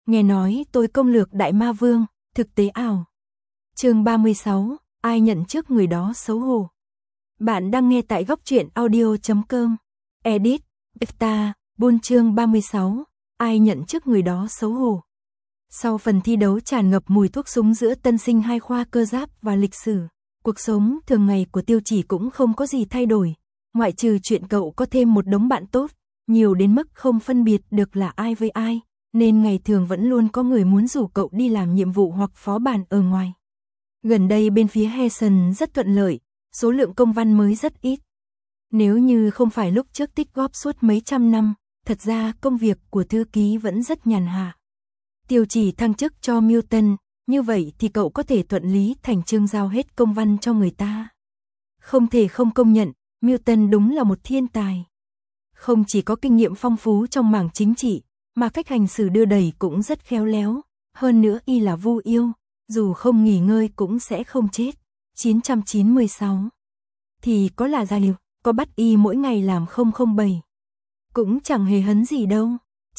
Nghe nói tôi công lược Đại Ma Vương, thực tế ảo. Chương 36, ai nhận trước người đó xấu hổ. Bạn đang nghe tại góc truyện audio.com. Edit, Beta, Bull chương 36, ai nhận trước người đó xấu hổ. Sau phần thi đấu tràn ngập mùi thuốc súng giữa tân sinh hai khoa cơ giáp và lịch sử, cuộc sống thường ngày của Tiêu Chỉ cũng không có gì thay đổi, ngoại trừ chuyện cậu có thêm một đống bạn tốt, nhiều đến mức không phân biệt được là ai với ai, nên ngày thường vẫn luôn có người muốn rủ cậu đi làm nhiệm vụ hoặc phó bản ở ngoài. Gần đây bên phía Heason rất thuận lợi, số lượng công văn mới rất ít. Nếu như không phải lúc trước tích góp suốt mấy trăm năm, thật ra công việc của thư ký vẫn rất nhàn hạ. Tiêu Chỉ thăng chức cho Milton, như vậy thì cậu có thể thuận lý thành trương giao hết công văn cho người ta. Không thể không công nhận, Milton đúng là một thiên tài. Không chỉ có kinh nghiệm phong phú trong mảng chính trị, mà cách hành xử đưa đẩy cũng rất khéo léo, hơn nữa y là Vu yêu, dù không nghỉ ngơi cũng sẽ không chết. 996 thì có là gia liều, có bắt y mỗi ngày làm 007. Cũng chẳng hề hấn gì đâu.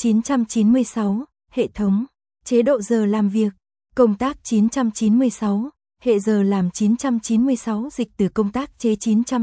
996, hệ thống, chế độ giờ làm việc, công tác 996, hệ giờ làm 996 dịch từ công tác chế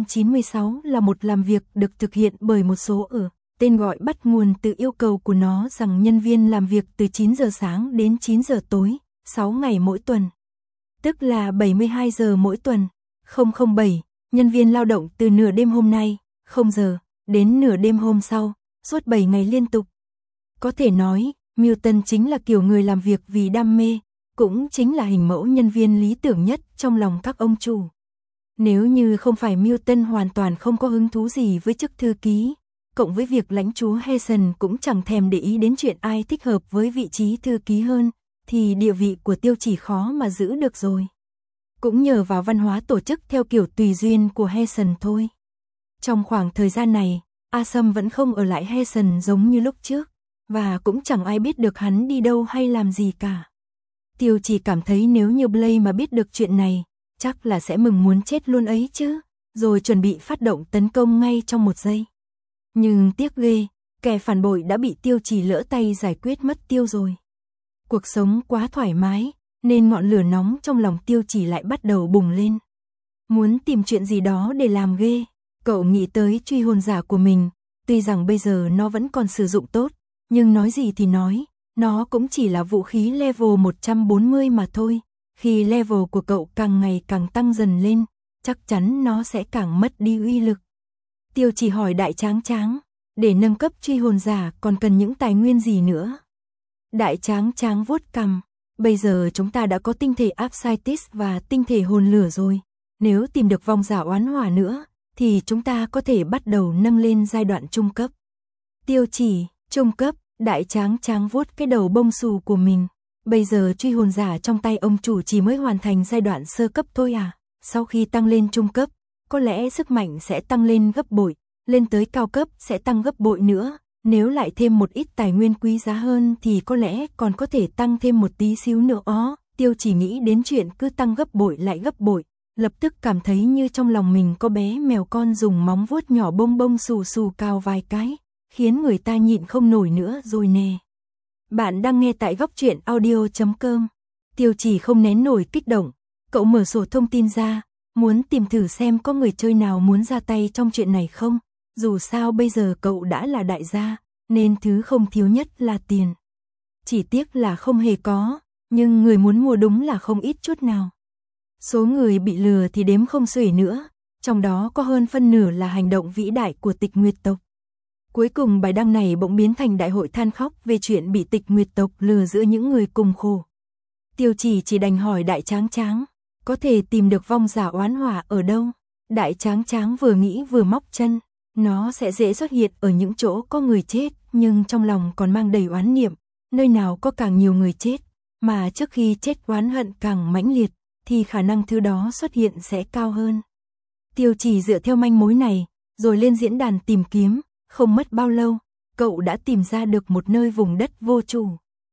996 là một làm việc được thực hiện bởi một số ở. Tên gọi bắt nguồn từ yêu cầu của nó rằng nhân viên làm việc từ 9 giờ sáng đến 9 giờ tối, 6 ngày mỗi tuần. Tức là 72 giờ mỗi tuần. 007, nhân viên lao động từ nửa đêm hôm nay, 0 giờ, đến nửa đêm hôm sau, suốt 7 ngày liên tục. Có thể nói, Milton chính là kiểu người làm việc vì đam mê, cũng chính là hình mẫu nhân viên lý tưởng nhất trong lòng các ông chủ. Nếu như không phải Milton hoàn toàn không có hứng thú gì với chức thư ký, cộng với việc lãnh chúa Heason cũng chẳng thèm để ý đến chuyện ai thích hợp với vị trí thư ký hơn, thì địa vị của Tiêu Chỉ khó mà giữ được rồi. Cũng nhờ vào văn hóa tổ chức theo kiểu tùy duyên của Heason thôi. Trong khoảng thời gian này, Asam vẫn không ở lại Heason giống như lúc trước, và cũng chẳng ai biết được hắn đi đâu hay làm gì cả. Tiêu Chỉ cảm thấy nếu như Blade mà biết được chuyện này, chắc là sẽ mừng muốn chết luôn ấy chứ, rồi chuẩn bị phát động tấn công ngay trong một giây. Nhưng tiếc ghê, kẻ phản bội đã bị Tiêu Chỉ lỡ tay giải quyết mất tiêu rồi. Cuộc sống quá thoải mái, nên ngọn lửa nóng trong lòng Tiêu Chỉ lại bắt đầu bùng lên. Muốn tìm chuyện gì đó để làm ghê, cậu nghĩ tới truy hồn giả của mình, tuy rằng bây giờ nó vẫn còn sử dụng tốt, nhưng nói gì thì nói, nó cũng chỉ là vũ khí level 140 mà thôi. Khi level của cậu càng ngày càng tăng dần lên, chắc chắn nó sẽ càng mất đi uy lực. Tiêu Chỉ hỏi Đại Tráng Tráng, để nâng cấp truy hồn giả còn cần những tài nguyên gì nữa? Đại Tráng Tráng vuốt cằm, bây giờ chúng ta đã có tinh thể Apsitis và tinh thể hồn lửa rồi. Nếu tìm được vong giả oán hỏa nữa, thì chúng ta có thể bắt đầu nâng lên giai đoạn trung cấp. Tiêu Chỉ, trung cấp, Đại Tráng Tráng vuốt cái đầu bông xù của mình. Bây giờ truy hồn giả trong tay ông chủ chỉ mới hoàn thành giai đoạn sơ cấp thôi à? Sau khi tăng lên trung cấp, có lẽ sức mạnh sẽ tăng lên gấp bội, lên tới cao cấp sẽ tăng gấp bội nữa. Nếu lại thêm một ít tài nguyên quý giá hơn thì có lẽ còn có thể tăng thêm một tí xíu nữa ó. Tiêu Chỉ nghĩ đến chuyện cứ tăng gấp bội lại gấp bội, lập tức cảm thấy như trong lòng mình có bé mèo con dùng móng vuốt nhỏ bông bông xù xù cào vài cái, khiến người ta nhịn không nổi nữa rồi nè. Bạn đang nghe tại góc truyện audio.com. Tiêu Chỉ không nén nổi kích động, cậu mở sổ thông tin ra, muốn tìm thử xem có người chơi nào muốn ra tay trong chuyện này không. Dù sao bây giờ cậu đã là đại gia, nên thứ không thiếu nhất là tiền. Chỉ tiếc là không hề có, nhưng người muốn mua đúng là không ít chút nào. Số người bị lừa thì đếm không xuể nữa, trong đó có hơn phân nửa là hành động vĩ đại của Tịch Nguyệt tộc. Cuối cùng bài đăng này bỗng biến thành đại hội than khóc về chuyện bị Tịch Nguyệt tộc lừa giữa những người cùng khổ. Tiêu chỉ đành hỏi Đại Tráng Tráng, có thể tìm được vong giả oán hỏa ở đâu? Đại Tráng Tráng vừa nghĩ vừa móc chân, nó sẽ dễ xuất hiện ở những chỗ có người chết, nhưng trong lòng còn mang đầy oán niệm, nơi nào có càng nhiều người chết, mà trước khi chết oán hận càng mãnh liệt, thì khả năng thứ đó xuất hiện sẽ cao hơn. Tiêu Chỉ dựa theo manh mối này, rồi lên diễn đàn tìm kiếm, không mất bao lâu, cậu đã tìm ra được một nơi vùng đất vô chủ.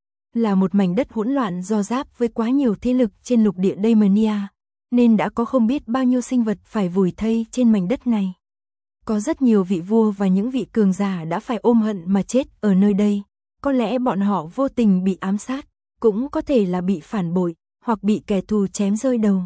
Là một mảnh đất hỗn loạn do giáp với quá nhiều thế lực trên lục địa Daemonia, nên đã có không biết bao nhiêu sinh vật phải vùi thây trên mảnh đất này. Có rất nhiều vị vua và những vị cường giả đã phải ôm hận mà chết ở nơi đây, Có lẽ bọn họ vô tình bị ám sát, cũng có thể là bị phản bội, hoặc bị kẻ thù chém rơi đầu.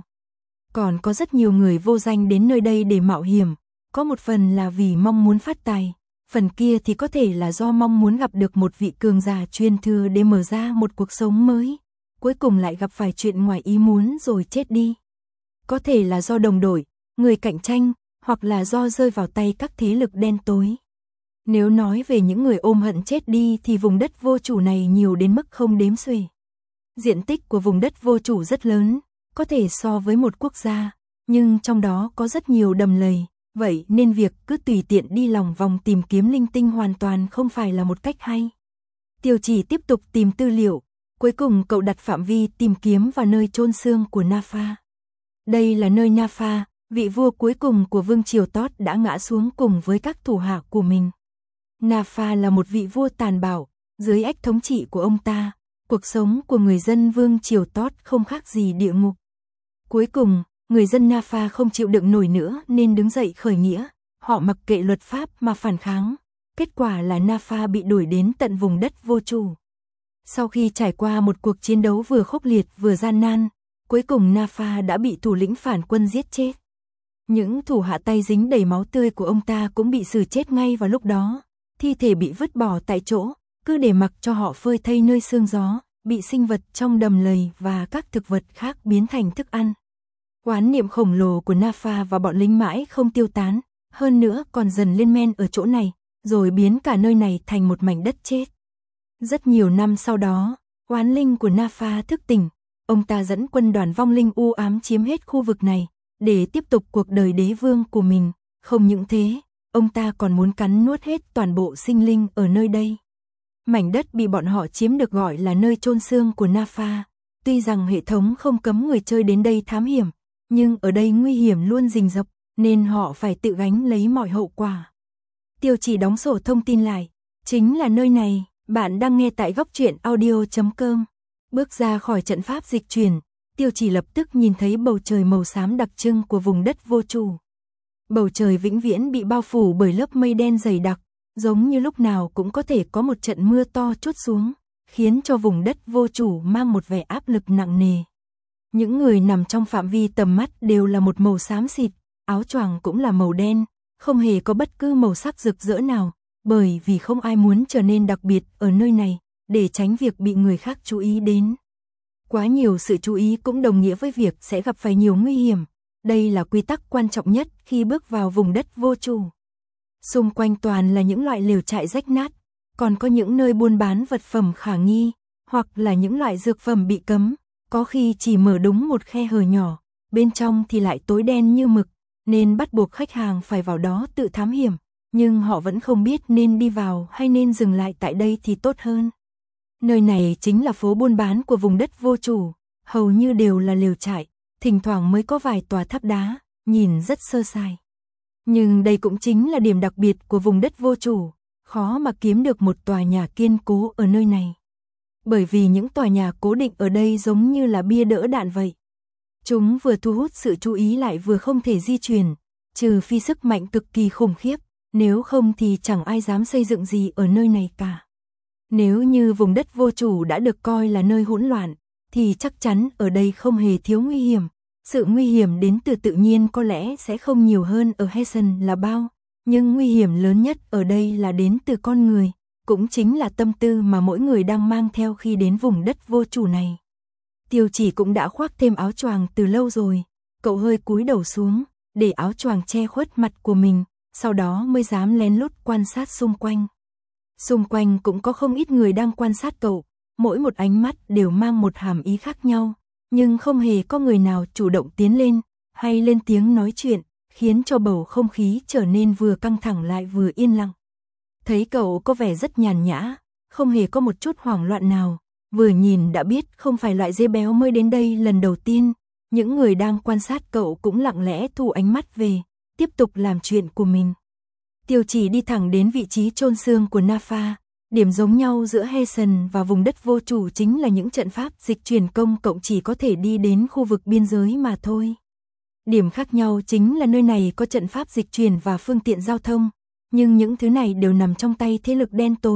Còn có rất nhiều người vô danh đến nơi đây để mạo hiểm, có một phần là vì mong muốn phát tài, phần kia thì có thể là do mong muốn gặp được một vị cường giả truyền thừa để mở ra một cuộc sống mới, cuối cùng lại gặp phải chuyện ngoài ý muốn rồi chết đi. Có thể là do đồng đội, người cạnh tranh, hoặc là do rơi vào tay các thế lực đen tối. Nếu nói về những người ôm hận chết đi thì vùng đất vô chủ này nhiều đến mức không đếm xuể. Diện tích của vùng đất vô chủ rất lớn, có thể so với một quốc gia, nhưng trong đó có rất nhiều đầm lầy, vậy nên việc cứ tùy tiện đi lòng vòng tìm kiếm linh tinh hoàn toàn không phải là một cách hay. Tiêu Chỉ tiếp tục tìm tư liệu, cuối cùng cậu đặt phạm vi tìm kiếm vào nơi chôn xương của Napha. Đây là nơi Napha, vị vua cuối cùng của vương triều Tót đã ngã xuống cùng với các thủ hạ của mình. Napha là một vị vua tàn bạo, dưới ách thống trị của ông ta, cuộc sống của người dân vương triều Tót không khác gì địa ngục. Cuối cùng, người dân Napha không chịu đựng nổi nữa nên đứng dậy khởi nghĩa, họ mặc kệ luật pháp mà phản kháng. Kết quả là Napha bị đuổi đến tận vùng đất vô chủ. Sau khi trải qua một cuộc chiến đấu vừa khốc liệt vừa gian nan, cuối cùng Napha đã bị thủ lĩnh phản quân giết chết. Những thủ hạ tay dính đầy máu tươi của ông ta cũng bị xử chết ngay vào lúc đó, thi thể bị vứt bỏ tại chỗ, cứ để mặc cho họ phơi thây nơi sương gió, bị sinh vật trong đầm lầy và các thực vật khác biến thành thức ăn. Oán niệm khổng lồ của Napha và bọn lính mãi không tiêu tán, hơn nữa còn dần lên men ở chỗ này, rồi biến cả nơi này thành một mảnh đất chết. Rất nhiều năm sau đó, oán linh của Napha thức tỉnh, ông ta dẫn quân đoàn vong linh u ám chiếm hết khu vực này, để tiếp tục cuộc đời đế vương của mình. Không những thế, ông ta còn muốn cắn nuốt hết toàn bộ sinh linh ở nơi đây. Mảnh đất bị bọn họ chiếm được gọi là nơi chôn xương của Napha. Tuy rằng hệ thống không cấm người chơi đến đây thám hiểm, nhưng ở đây nguy hiểm luôn rình rập, nên họ phải tự gánh lấy mọi hậu quả. Tiêu Chỉ đóng sổ thông tin lại, chính là nơi này. Bạn đang nghe tại góc truyện audio.com. Bước ra khỏi trận pháp dịch chuyển, Tiêu Chỉ lập tức nhìn thấy bầu trời màu xám đặc trưng của vùng đất vô chủ. Bầu trời vĩnh viễn bị bao phủ bởi lớp mây đen dày đặc, giống như lúc nào cũng có thể có một trận mưa to trút xuống, khiến cho vùng đất vô chủ mang một vẻ áp lực nặng nề. Những người nằm trong phạm vi tầm mắt đều là một màu xám xịt, áo choàng cũng là màu đen, không hề có bất cứ màu sắc rực rỡ nào, bởi vì không ai muốn trở nên đặc biệt ở nơi này, để tránh việc bị người khác chú ý đến. Quá nhiều sự chú ý cũng đồng nghĩa với việc sẽ gặp phải nhiều nguy hiểm. Đây là quy tắc quan trọng nhất khi bước vào vùng đất vô chủ. Xung quanh toàn là những loại lều trại rách nát, còn có những nơi buôn bán vật phẩm khả nghi, hoặc là những loại dược phẩm bị cấm, có khi chỉ mở đúng một khe hở nhỏ, bên trong thì lại tối đen như mực, nên bắt buộc khách hàng phải vào đó tự thám hiểm, nhưng họ vẫn không biết nên đi vào hay nên dừng lại tại đây thì tốt hơn. Nơi này chính là phố buôn bán của vùng đất vô chủ, hầu như đều là lều trại, thỉnh thoảng mới có vài tòa tháp đá, nhìn rất sơ sài. Nhưng đây cũng chính là điểm đặc biệt của vùng đất vô chủ, khó mà kiếm được một tòa nhà kiên cố ở nơi này. Bởi vì những tòa nhà cố định ở đây giống như là bia đỡ đạn vậy. Chúng vừa thu hút sự chú ý lại vừa không thể di chuyển, trừ phi sức mạnh cực kỳ khủng khiếp, nếu không thì chẳng ai dám xây dựng gì ở nơi này cả. Nếu như vùng đất vô chủ đã được coi là nơi hỗn loạn, thì chắc chắn ở đây không hề thiếu nguy hiểm. Sự nguy hiểm đến từ tự nhiên có lẽ sẽ không nhiều hơn ở Hessen là bao, nhưng nguy hiểm lớn nhất ở đây là đến từ con người, cũng chính là tâm tư mà mỗi người đang mang theo khi đến vùng đất vô chủ này. Tiêu Chỉ cũng đã khoác thêm áo choàng từ lâu rồi, cậu hơi cúi đầu xuống, để áo choàng che khuất mặt của mình, sau đó mới dám lén lút quan sát xung quanh. Xung quanh cũng có không ít người đang quan sát cậu, mỗi một ánh mắt đều mang một hàm ý khác nhau, nhưng không hề có người nào chủ động tiến lên, hay lên tiếng nói chuyện, khiến cho bầu không khí trở nên vừa căng thẳng lại vừa yên lặng. Thấy cậu có vẻ rất nhàn nhã, không hề có một chút hoảng loạn nào, vừa nhìn đã biết không phải loại dê béo mới đến đây lần đầu tiên, những người đang quan sát cậu cũng lặng lẽ thu ánh mắt về, tiếp tục làm chuyện của mình. Tiêu Chỉ đi thẳng đến vị trí chôn xương của Napha. Điểm giống nhau giữa Hessen và vùng đất vô chủ chính là những trận pháp dịch chuyển công cộng chỉ có thể đi đến khu vực biên giới mà thôi. Điểm khác nhau chính là nơi này có trận pháp dịch chuyển và phương tiện giao thông, nhưng những thứ này đều nằm trong tay thế lực đen tối,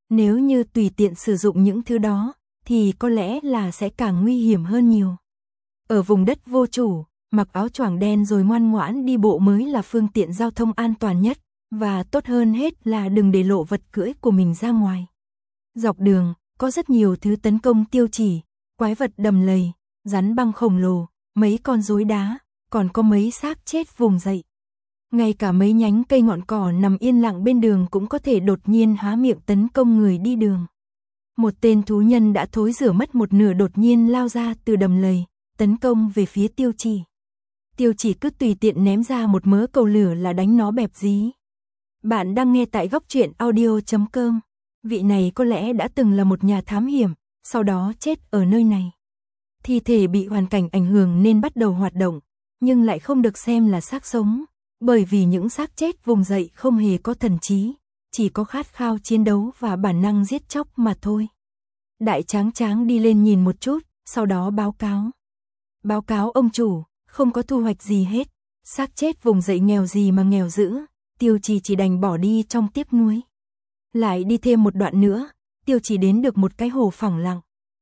Nếu như tùy tiện sử dụng những thứ đó, thì có lẽ là sẽ càng nguy hiểm hơn nhiều. Ở vùng đất vô chủ, mặc áo choàng đen rồi ngoan ngoãn đi bộ mới là phương tiện giao thông an toàn nhất, và tốt hơn hết là đừng để lộ vật cưỡi của mình ra ngoài. Dọc đường, có rất nhiều thứ tấn công Tiêu Chỉ, quái vật đầm lầy, rắn băng khổng lồ, mấy con rối đá, còn có mấy xác chết vùng dậy. Ngay cả mấy nhánh cây ngọn cỏ nằm yên lặng bên đường cũng có thể đột nhiên há miệng tấn công người đi đường. Một tên thú nhân đã thối rửa mất một nửa đột nhiên lao ra từ đầm lầy, tấn công về phía Tiêu Chỉ. Tiêu Chỉ cứ tùy tiện ném ra một mớ cầu lửa là đánh nó bẹp dí. Bạn đang nghe tại góc truyện audio.com. Vị này có lẽ đã từng là một nhà thám hiểm, sau đó chết ở nơi này. Thi thể bị hoàn cảnh ảnh hưởng nên bắt đầu hoạt động, nhưng lại không được xem là xác sống, bởi vì những xác chết vùng dậy không hề có thần trí, chỉ có khát khao chiến đấu và bản năng giết chóc mà thôi. Đại Tráng Tráng đi lên nhìn một chút, sau đó báo cáo. Báo cáo ông chủ, không có thu hoạch gì hết, xác chết vùng dậy nghèo gì mà nghèo dữ, Tiêu chỉ đành bỏ đi trong tiếc nuối. Lại đi thêm một đoạn nữa, Tiêu Chỉ đến được một cái hồ phẳng lặng.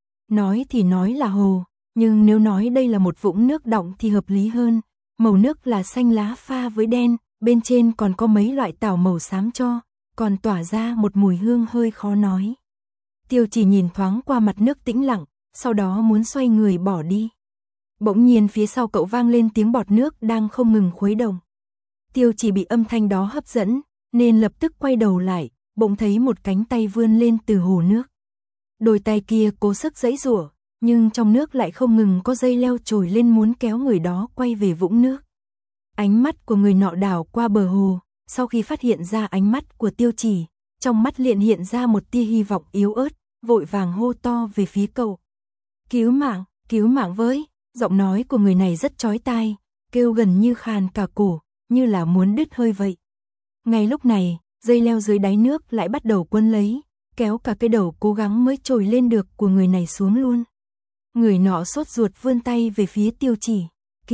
Nói thì nói là hồ, nhưng nếu nói đây là một vũng nước đọng thì hợp lý hơn. Màu nước là xanh lá pha với đen, bên trên còn có mấy loại tảo màu xám cho, còn tỏa ra một mùi hương hơi khó nói. Tiêu Chỉ nhìn thoáng qua mặt nước tĩnh lặng, sau đó muốn xoay người bỏ đi. Bỗng nhiên phía sau cậu vang lên tiếng bọt nước đang không ngừng khuấy động. Tiêu Chỉ bị âm thanh đó hấp dẫn, nên lập tức quay đầu lại, bỗng thấy một cánh tay vươn lên từ hồ nước. Đôi tay kia cố sức giãy giụa, nhưng trong nước lại không ngừng có dây leo trồi lên muốn kéo người đó quay về vũng nước. Ánh mắt của người nọ đảo qua bờ hồ, sau khi phát hiện ra ánh mắt của Tiêu Chỉ, trong mắt liền hiện ra một tia hy vọng yếu ớt, vội vàng hô to về phía cậu. Cứu mạng với, giọng nói của người này rất chói tai, kêu gần như khàn cả cổ, như là muốn đứt hơi vậy. Ngay lúc này, dây leo dưới đáy nước lại bắt đầu quấn lấy, kéo cả cái đầu cố gắng mới trồi lên được của người này xuống luôn. Người nọ sốt ruột vươn tay về phía Tiêu Chỉ,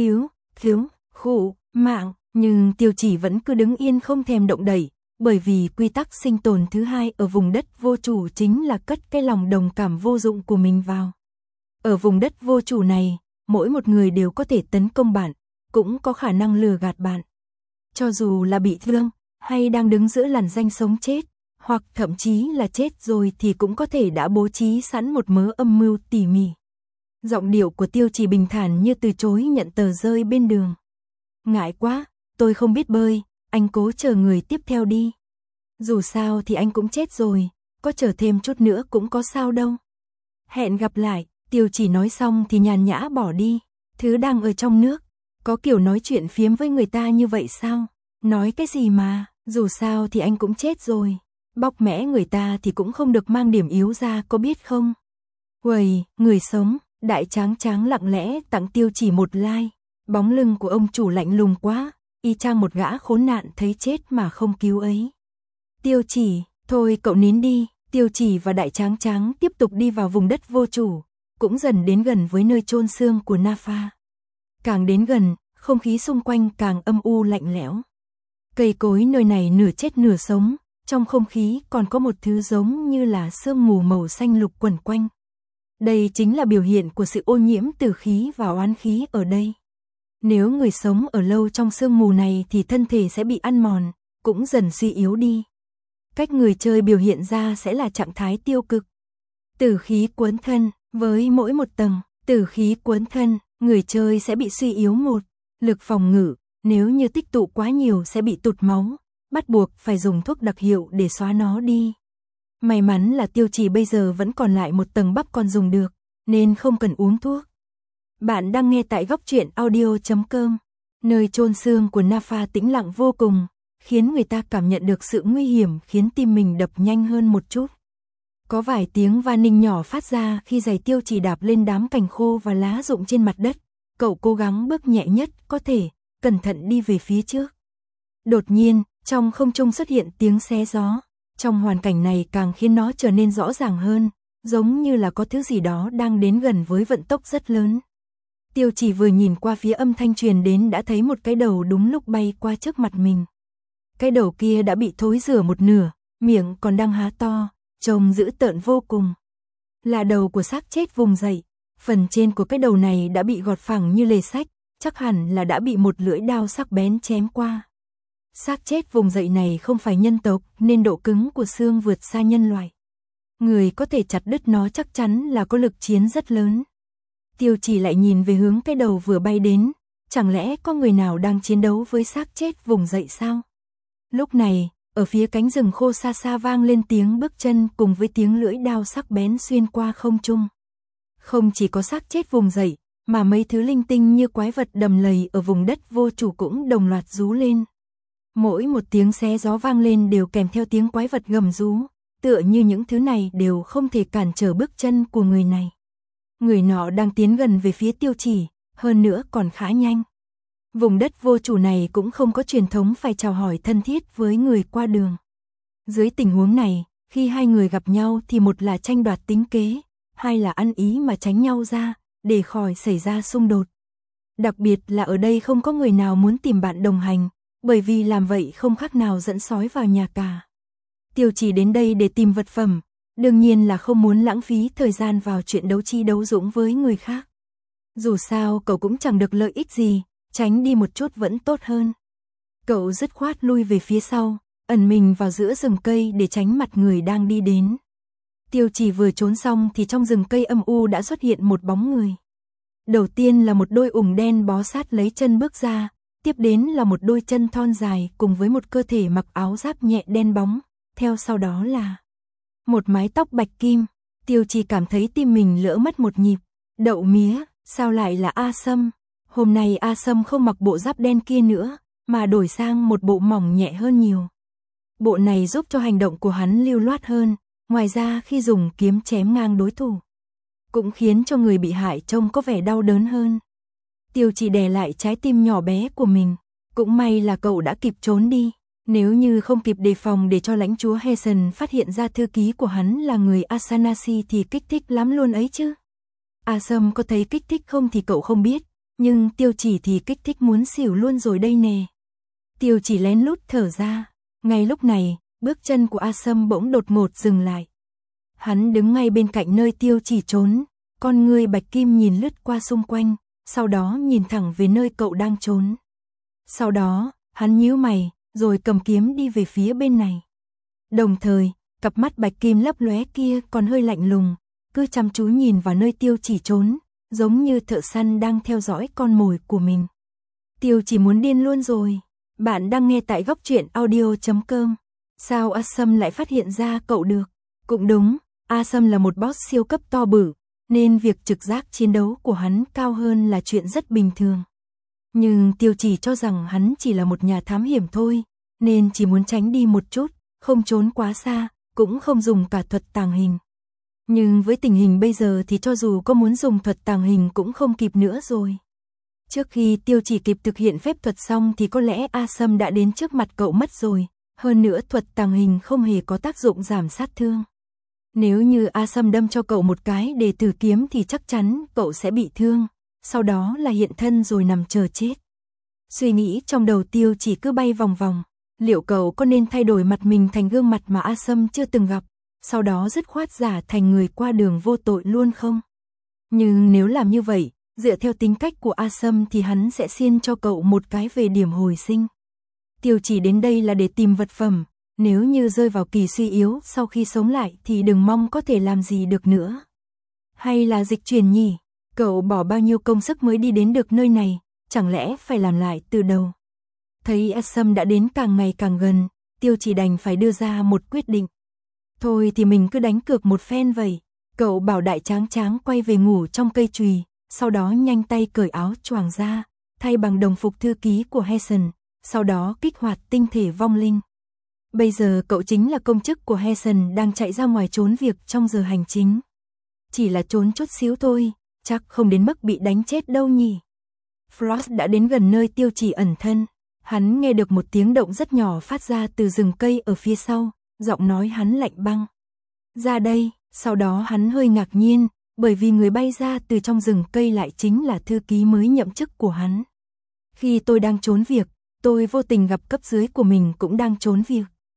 mạng, nhưng Tiêu Chỉ vẫn cứ đứng yên không thèm động đậy, bởi vì quy tắc sinh tồn thứ hai ở vùng đất vô chủ chính là cất cái lòng đồng cảm vô dụng của mình vào. Ở vùng đất vô chủ này, mỗi một người đều có thể tấn công bạn, cũng có khả năng lừa gạt bạn. Cho dù là bị thương, hay đang đứng giữa làn ranh sống chết, hoặc thậm chí là chết rồi thì cũng có thể đã bố trí sẵn một mớ âm mưu tỉ mỉ. Giọng điệu của Tiêu Chỉ bình thản như từ chối nhận tờ rơi bên đường. Ngại quá, tôi không biết bơi, anh cố chờ người tiếp theo đi. Dù sao thì anh cũng chết rồi, có chờ thêm chút nữa cũng có sao đâu. Hẹn gặp lại, Tiêu Chỉ nói xong thì nhàn nhã bỏ đi. Thứ đang ở trong nước, có kiểu nói chuyện phiếm với người ta như vậy sao? Nói cái gì mà, dù sao thì anh cũng chết rồi. Bóc mẽ người ta thì cũng không được mang điểm yếu ra có biết không? Uầy, người sống, Đại Tráng Tráng lặng lẽ tặng Tiêu Chỉ một like. Bóng lưng của ông chủ lạnh lùng quá, y chang một gã khốn nạn thấy chết mà không cứu ấy. Tiêu Chỉ, thôi cậu nín đi. Tiêu Chỉ và Đại Tráng Tráng tiếp tục đi vào vùng đất vô chủ, cũng dần đến gần với nơi chôn xương của Napha. Càng đến gần, không khí xung quanh càng âm u lạnh lẽo. Cây cối nơi này nửa chết nửa sống, trong không khí còn có một thứ giống như là sương mù màu xanh lục quẩn quanh. Đây chính là biểu hiện của sự ô nhiễm tử khí và oán khí ở đây. Nếu người sống ở lâu trong sương mù này thì thân thể sẽ bị ăn mòn, cũng dần suy yếu đi. Cách người chơi biểu hiện ra sẽ là trạng thái tiêu cực. Tử khí cuốn thân, với mỗi một tầng, tử khí cuốn thân, người chơi sẽ bị suy yếu một. Lực phòng ngự, nếu như tích tụ quá nhiều sẽ bị tụt máu, bắt buộc phải dùng thuốc đặc hiệu để xóa nó đi. May mắn là Tiêu Chỉ bây giờ vẫn còn lại một tầng bắp còn dùng được, nên không cần uống thuốc. Bạn đang nghe tại góc truyện audio.com. Nơi chôn xương của Napha tĩnh lặng vô cùng, khiến người ta cảm nhận được sự nguy hiểm, khiến tim mình đập nhanh hơn một chút. Có vài tiếng va ninh nhỏ phát ra khi giày Tiêu Chỉ đạp lên đám cành khô và lá rụng trên mặt đất. Cậu cố gắng bước nhẹ nhất có thể, cẩn thận đi về phía trước. Đột nhiên, trong không trung xuất hiện tiếng xé gió. Trong hoàn cảnh này càng khiến nó trở nên rõ ràng hơn, giống như là có thứ gì đó đang đến gần với vận tốc rất lớn. Tiêu Chỉ vừa nhìn qua phía âm thanh truyền đến đã thấy một cái đầu đúng lúc bay qua trước mặt mình. Cái đầu kia đã bị thối rửa một nửa, miệng còn đang há to, trông dữ tợn vô cùng. Là đầu của xác chết vùng dậy, phần trên của cái đầu này đã bị gọt phẳng như lề sách, chắc hẳn là đã bị một lưỡi đao sắc bén chém qua. Xác chết vùng dậy này không phải nhân tộc nên độ cứng của xương vượt xa nhân loại. Người có thể chặt đứt nó chắc chắn là có lực chiến rất lớn. Tiêu Chỉ lại nhìn về hướng cái đầu vừa bay đến, chẳng lẽ có người nào đang chiến đấu với xác chết vùng dậy sao? Lúc này, ở phía cánh rừng khô xa xa vang lên tiếng bước chân cùng với tiếng lưỡi đao sắc bén xuyên qua không trung. Không chỉ có xác chết vùng dậy, mà mấy thứ linh tinh như quái vật đầm lầy ở vùng đất vô chủ cũng đồng loạt rú lên. Mỗi một tiếng xé gió vang lên đều kèm theo tiếng quái vật gầm rú, tựa như những thứ này đều không thể cản trở bước chân của người này. Người nọ đang tiến gần về phía Tiêu Chỉ, hơn nữa còn khá nhanh. Vùng đất vô chủ này cũng không có truyền thống phải chào hỏi thân thiết với người qua đường. Dưới tình huống này, khi hai người gặp nhau thì một là tranh đoạt tính kế, hai là ăn ý mà tránh nhau ra, để khỏi xảy ra xung đột. Đặc biệt là ở đây không có người nào muốn tìm bạn đồng hành, bởi vì làm vậy không khác nào dẫn sói vào nhà cả. Tiêu Chỉ đến đây để tìm vật phẩm, đương nhiên là không muốn lãng phí thời gian vào chuyện đấu chi đấu dũng với người khác. Dù sao cậu cũng chẳng được lợi ích gì, tránh đi một chút vẫn tốt hơn. Cậu dứt khoát lui về phía sau, ẩn mình vào giữa rừng cây để tránh mặt người đang đi đến. Tiêu Chỉ vừa trốn xong thì trong rừng cây âm u đã xuất hiện một bóng người. Đầu tiên là một đôi ủng đen bó sát lấy chân bước ra, tiếp đến là một đôi chân thon dài cùng với một cơ thể mặc áo giáp nhẹ đen bóng, theo sau đó là một mái tóc bạch kim. Tiêu Chỉ cảm thấy tim mình lỡ mất một nhịp. Đậu mía, sao lại là A Sâm? Hôm nay A Sâm không mặc bộ giáp đen kia nữa, mà đổi sang một bộ mỏng nhẹ hơn nhiều. Bộ này giúp cho hành động của hắn lưu loát hơn, ngoài ra khi dùng kiếm chém ngang đối thủ, cũng khiến cho người bị hại trông có vẻ đau đớn hơn. Tiêu Chỉ đè lại trái tim nhỏ bé của mình, cũng may là cậu đã kịp trốn đi. Nếu như không kịp đề phòng để cho lãnh chúa Hessen phát hiện ra thư ký của hắn là người Asanasi thì kích thích lắm luôn ấy chứ. A Sâm có thấy kích thích không thì cậu không biết, nhưng Tiêu Chỉ thì kích thích muốn xỉu luôn rồi đây nè. Tiêu Chỉ lén lút thở ra, ngay lúc này, bước chân của A Sâm bỗng đột ngột dừng lại. Hắn đứng ngay bên cạnh nơi Tiêu Chỉ trốn, con ngươi bạch kim nhìn lướt qua xung quanh, sau đó nhìn thẳng về nơi cậu đang trốn. Sau đó, hắn nhíu mày, rồi cầm kiếm đi về phía bên này. Đồng thời, cặp mắt bạch kim lấp lóe kia còn hơi lạnh lùng, cứ chăm chú nhìn vào nơi Tiêu Chỉ trốn, giống như thợ săn đang theo dõi con mồi của mình. Tiêu Chỉ muốn điên luôn rồi. Bạn đang nghe tại góc truyện audio.com. Sao A Sâm lại phát hiện ra cậu được? Cũng đúng, A Sâm là một boss siêu cấp to bự, nên việc trực giác chiến đấu của hắn cao hơn là chuyện rất bình thường. Nhưng Tiêu Chỉ cho rằng hắn chỉ là một nhà thám hiểm thôi, nên chỉ muốn tránh đi một chút, không trốn quá xa, cũng không dùng cả thuật tàng hình. Nhưng với tình hình bây giờ thì cho dù có muốn dùng thuật tàng hình cũng không kịp nữa rồi. Trước khi Tiêu Chỉ kịp thực hiện phép thuật xong thì có lẽ A Sâm đã đến trước mặt cậu mất rồi, hơn nữa thuật tàng hình không hề có tác dụng giảm sát thương. Nếu như A Sâm đâm cho cậu một cái để thử kiếm thì chắc chắn cậu sẽ bị thương, sau đó là hiện thân rồi nằm chờ chết. Suy nghĩ trong đầu Tiêu Chỉ cứ bay vòng vòng, liệu cậu có nên thay đổi mặt mình thành gương mặt mà A Sâm chưa từng gặp, sau đó dứt khoát giả thành người qua đường vô tội luôn không? Nhưng nếu làm như vậy, dựa theo tính cách của A Sâm thì hắn sẽ xiên cho cậu một cái về điểm hồi sinh. Tiêu Chỉ đến đây là để tìm vật phẩm, nếu như rơi vào kỳ suy yếu sau khi sống lại thì đừng mong có thể làm gì được nữa. Hay là dịch chuyển nhỉ? Cậu bỏ bao nhiêu công sức mới đi đến được nơi này, chẳng lẽ phải làm lại từ đầu? Thấy A Sâm đã đến càng ngày càng gần, Tiêu Chỉ đành phải đưa ra một quyết định. Thôi thì mình cứ đánh cược một phen vậy. Cậu bảo đại tráng tráng quay về ngủ trong cây chùy, sau đó nhanh tay cởi áo choàng ra, thay bằng đồng phục thư ký của Hessen, sau đó kích hoạt tinh thể vong linh. Bây giờ cậu chính là công chức của Hessen đang chạy ra ngoài trốn việc trong giờ hành chính. Chỉ là trốn chút xíu thôi, chắc không đến mức bị đánh chết đâu nhỉ. Frost đã đến gần nơi Tiêu Chỉ ẩn thân, hắn nghe được một tiếng động rất nhỏ phát ra từ rừng cây ở phía sau, giọng nói hắn lạnh băng. Ra đây, sau đó hắn hơi ngạc nhiên, bởi vì người bay ra từ trong rừng cây lại chính là thư ký mới nhậm chức của hắn. Khi tôi đang trốn việc, tôi vô tình gặp cấp dưới của mình cũng đang trốn việc.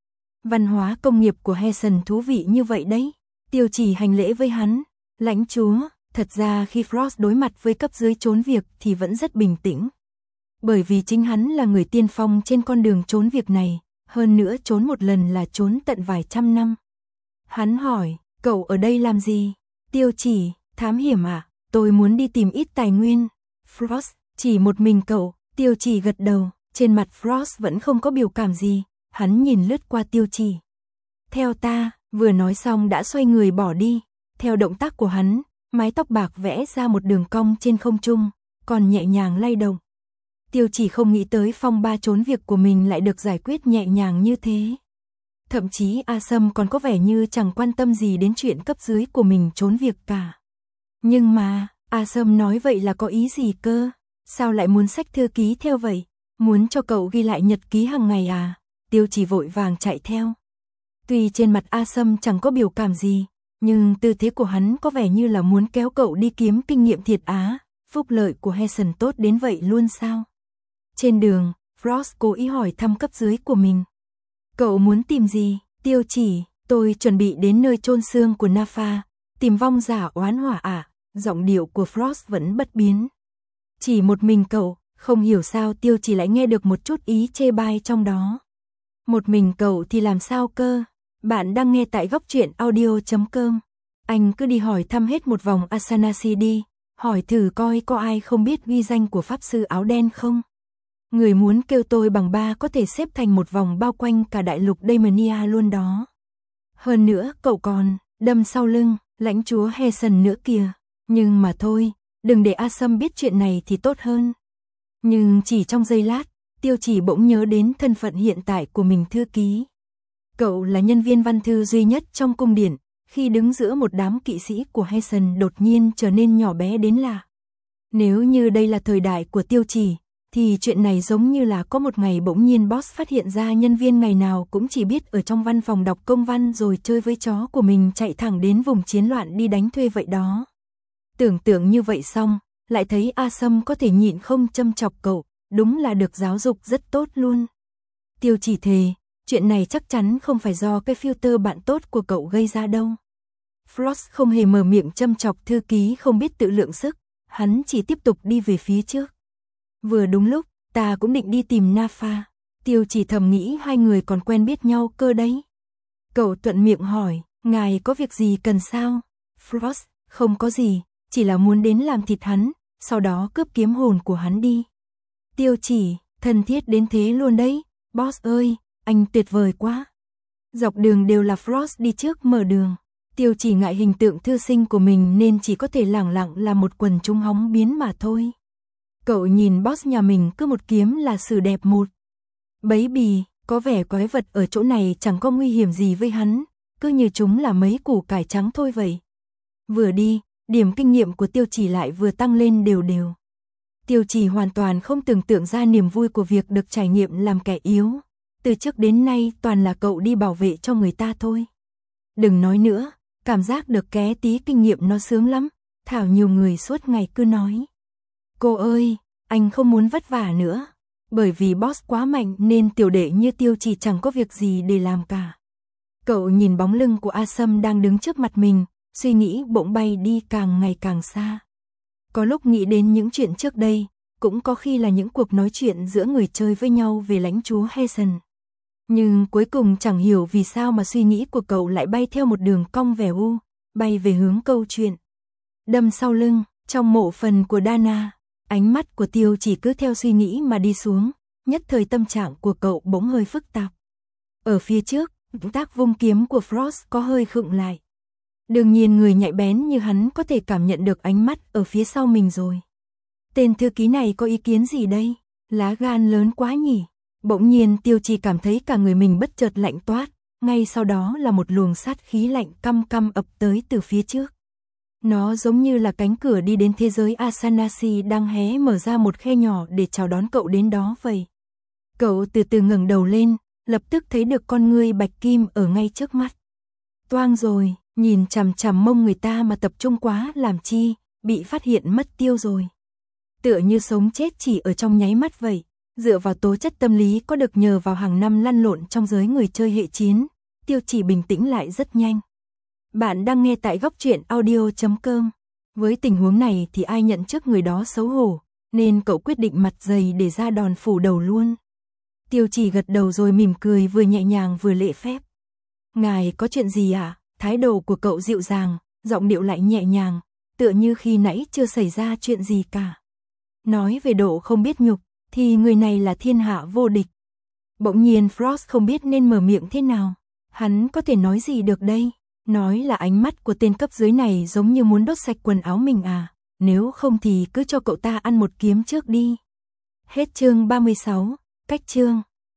Văn hóa công nghiệp của Hessen thú vị như vậy đấy. Tiêu Chỉ hành lễ với hắn. Lãnh chúa, thật ra khi Frost đối mặt với cấp dưới trốn việc thì vẫn rất bình tĩnh. Bởi vì chính hắn là người tiên phong trên con đường trốn việc này, hơn nữa trốn một lần là trốn tận vài trăm năm. Hắn hỏi, cậu ở đây làm gì? Tiêu Chỉ, thám hiểm à? Tôi muốn đi tìm ít tài nguyên. Frost, chỉ một mình cậu? Tiêu Chỉ gật đầu, trên mặt Frost vẫn không có biểu cảm gì, hắn nhìn lướt qua Tiêu Chỉ. Theo ta, vừa nói xong đã xoay người bỏ đi, theo động tác của hắn, mái tóc bạc vẽ ra một đường cong trên không trung, còn nhẹ nhàng lay động. Tiêu Chỉ không nghĩ tới phong ba trốn việc của mình lại được giải quyết nhẹ nhàng như thế. Thậm chí A Sâm còn có vẻ như chẳng quan tâm gì đến chuyện cấp dưới của mình trốn việc cả. Nhưng mà, A Sâm nói vậy là có ý gì cơ? Sao lại muốn xách thư ký theo vậy? Muốn cho cậu ghi lại nhật ký hàng ngày à? Tiêu Chỉ vội vàng chạy theo. Tuy trên mặt A Sâm chẳng có biểu cảm gì, nhưng tư thế của hắn có vẻ như là muốn kéo cậu đi kiếm kinh nghiệm thiệt á. Phúc lợi của Hessen tốt đến vậy luôn sao? Trên đường, Frost cố ý hỏi thăm cấp dưới của mình. Cậu muốn tìm gì? Tiêu Chỉ, tôi chuẩn bị đến nơi chôn xương của Nafa, tìm vong giả oán hỏa ạ. Giọng điệu của Frost vẫn bất biến. Chỉ một mình cậu, không hiểu sao Tiêu Chỉ lại nghe được một chút ý chê bai trong đó. Một mình cậu thì làm sao cơ? Bạn đang nghe tại góc truyện audio.com. Anh cứ đi hỏi thăm hết một vòng Asanasi đi, hỏi thử coi có ai không biết ghi danh của Pháp Sư áo đen không? Người muốn kêu tôi bằng ba có thể xếp thành một vòng bao quanh cả đại lục Daemonia luôn đó. Hơn nữa cậu còn đâm sau lưng lãnh chúa Hessen nữa kìa. Nhưng mà thôi, đừng để A Sâm biết chuyện này thì tốt hơn. Nhưng chỉ trong giây lát, Tiêu Chỉ bỗng nhớ đến thân phận hiện tại của mình thư ký. Cậu là nhân viên văn thư duy nhất trong cung điện, khi đứng giữa một đám kỵ sĩ của Hessen đột nhiên trở nên nhỏ bé đến lạ. Nếu như đây là thời đại của Tiêu Chỉ, thì chuyện này giống như là có một ngày bỗng nhiên boss phát hiện ra nhân viên ngày nào cũng chỉ biết ở trong văn phòng đọc công văn rồi chơi với chó của mình chạy thẳng đến vùng chiến loạn đi đánh thuê vậy đó. Tưởng tượng như vậy xong, lại thấy A Sâm có thể nhịn không châm chọc cậu, đúng là được giáo dục rất tốt luôn. Tiêu Chỉ thề, chuyện này chắc chắn không phải do cái filter bạn tốt của cậu gây ra đâu. Frost không hề mở miệng châm chọc thư ký không biết tự lượng sức, hắn chỉ tiếp tục đi về phía trước. Vừa đúng lúc, ta cũng định đi tìm Nafa. Tiêu Chỉ thầm nghĩ hai người còn quen biết nhau cơ đấy. Cậu thuận miệng hỏi, ngài có việc gì cần sao? Frost, không có gì, chỉ là muốn đến làm thịt hắn, sau đó cướp kiếm hồn của hắn đi. Tiêu Chỉ, thân thiết đến thế luôn đấy, boss ơi, anh tuyệt vời quá. Dọc đường đều là Frost đi trước mở đường. Tiêu Chỉ ngại hình tượng thư sinh của mình nên chỉ có thể lẳng lặng là một quần chúng hóng biến mà thôi. Cậu nhìn boss nhà mình cứ một kiếm là xử đẹp một. Baby, có vẻ quái vật ở chỗ này chẳng có nguy hiểm gì với hắn, cứ như chúng là mấy củ cải trắng thôi vậy. Vừa đi, điểm kinh nghiệm của Tiêu Chỉ lại vừa tăng lên đều đều. Tiêu Chỉ hoàn toàn không tưởng tượng ra niềm vui của việc được trải nghiệm làm kẻ yếu. Từ trước đến nay toàn là cậu đi bảo vệ cho người ta thôi. Đừng nói nữa, cảm giác được ké tí kinh nghiệm nó sướng lắm. Thảo nhiều người suốt ngày cứ nói. Cô ơi, anh không muốn vất vả nữa. Bởi vì boss quá mạnh nên tiểu đệ như Tiêu Chỉ chẳng có việc gì để làm cả. Cậu nhìn bóng lưng của A Sâm đang đứng trước mặt mình, suy nghĩ bỗng bay đi càng ngày càng xa. Có lúc nghĩ đến những chuyện trước đây, cũng có khi là những cuộc nói chuyện giữa người chơi với nhau về lãnh chúa Hessen. Nhưng cuối cùng chẳng hiểu vì sao mà suy nghĩ của cậu lại bay theo một đường cong vẻ u, bay về hướng câu chuyện. Đâm sau lưng, trong mộ phần của Dana, ánh mắt của Tiêu Chỉ cứ theo suy nghĩ mà đi xuống, nhất thời tâm trạng của cậu bỗng hơi phức tạp. Ở phía trước, động tác vung kiếm của Frost có hơi khựng lại. Đương nhiên người nhạy bén như hắn có thể cảm nhận được ánh mắt ở phía sau mình rồi. Tên thư ký này có ý kiến gì đây? Lá gan lớn quá nhỉ? Bỗng nhiên Tiêu Chỉ cảm thấy cả người mình bất chợt lạnh toát, ngay sau đó là một luồng sát khí lạnh căm căm ập tới từ phía trước. Nó giống như là cánh cửa đi đến thế giới Asanasi đang hé mở ra một khe nhỏ để chào đón cậu đến đó vậy. Cậu từ từ ngẩng đầu lên, lập tức thấy được con ngươi bạch kim ở ngay trước mắt. Toang rồi, nhìn chằm chằm mông người ta mà tập trung quá làm chi, bị phát hiện mất tiêu rồi. Tựa như sống chết chỉ ở trong nháy mắt vậy, Dựa vào tố chất tâm lý có được nhờ vào hàng năm lăn lộn trong giới người chơi hệ chiến, Tiêu Chỉ bình tĩnh lại rất nhanh. Bạn đang nghe tại góc truyện audio.com. Với tình huống này thì ai nhận trước người đó xấu hổ, nên cậu quyết định mặt dày để ra đòn phủ đầu luôn. Tiêu Chỉ gật đầu rồi mỉm cười vừa nhẹ nhàng vừa lễ phép. Ngài có chuyện gì ạ? Thái độ của cậu dịu dàng, giọng điệu lại nhẹ nhàng, tựa như khi nãy chưa xảy ra chuyện gì cả. Nói về độ không biết nhục, thì người này là thiên hạ vô địch. Bỗng nhiên Frost không biết nên mở miệng thế nào. Hắn có thể nói gì được đây? Nói là ánh mắt của tên cấp dưới này giống như muốn đốt sạch quần áo mình à? Nếu không thì cứ cho cậu ta ăn một kiếm trước đi. Hết chương 36, cách chương.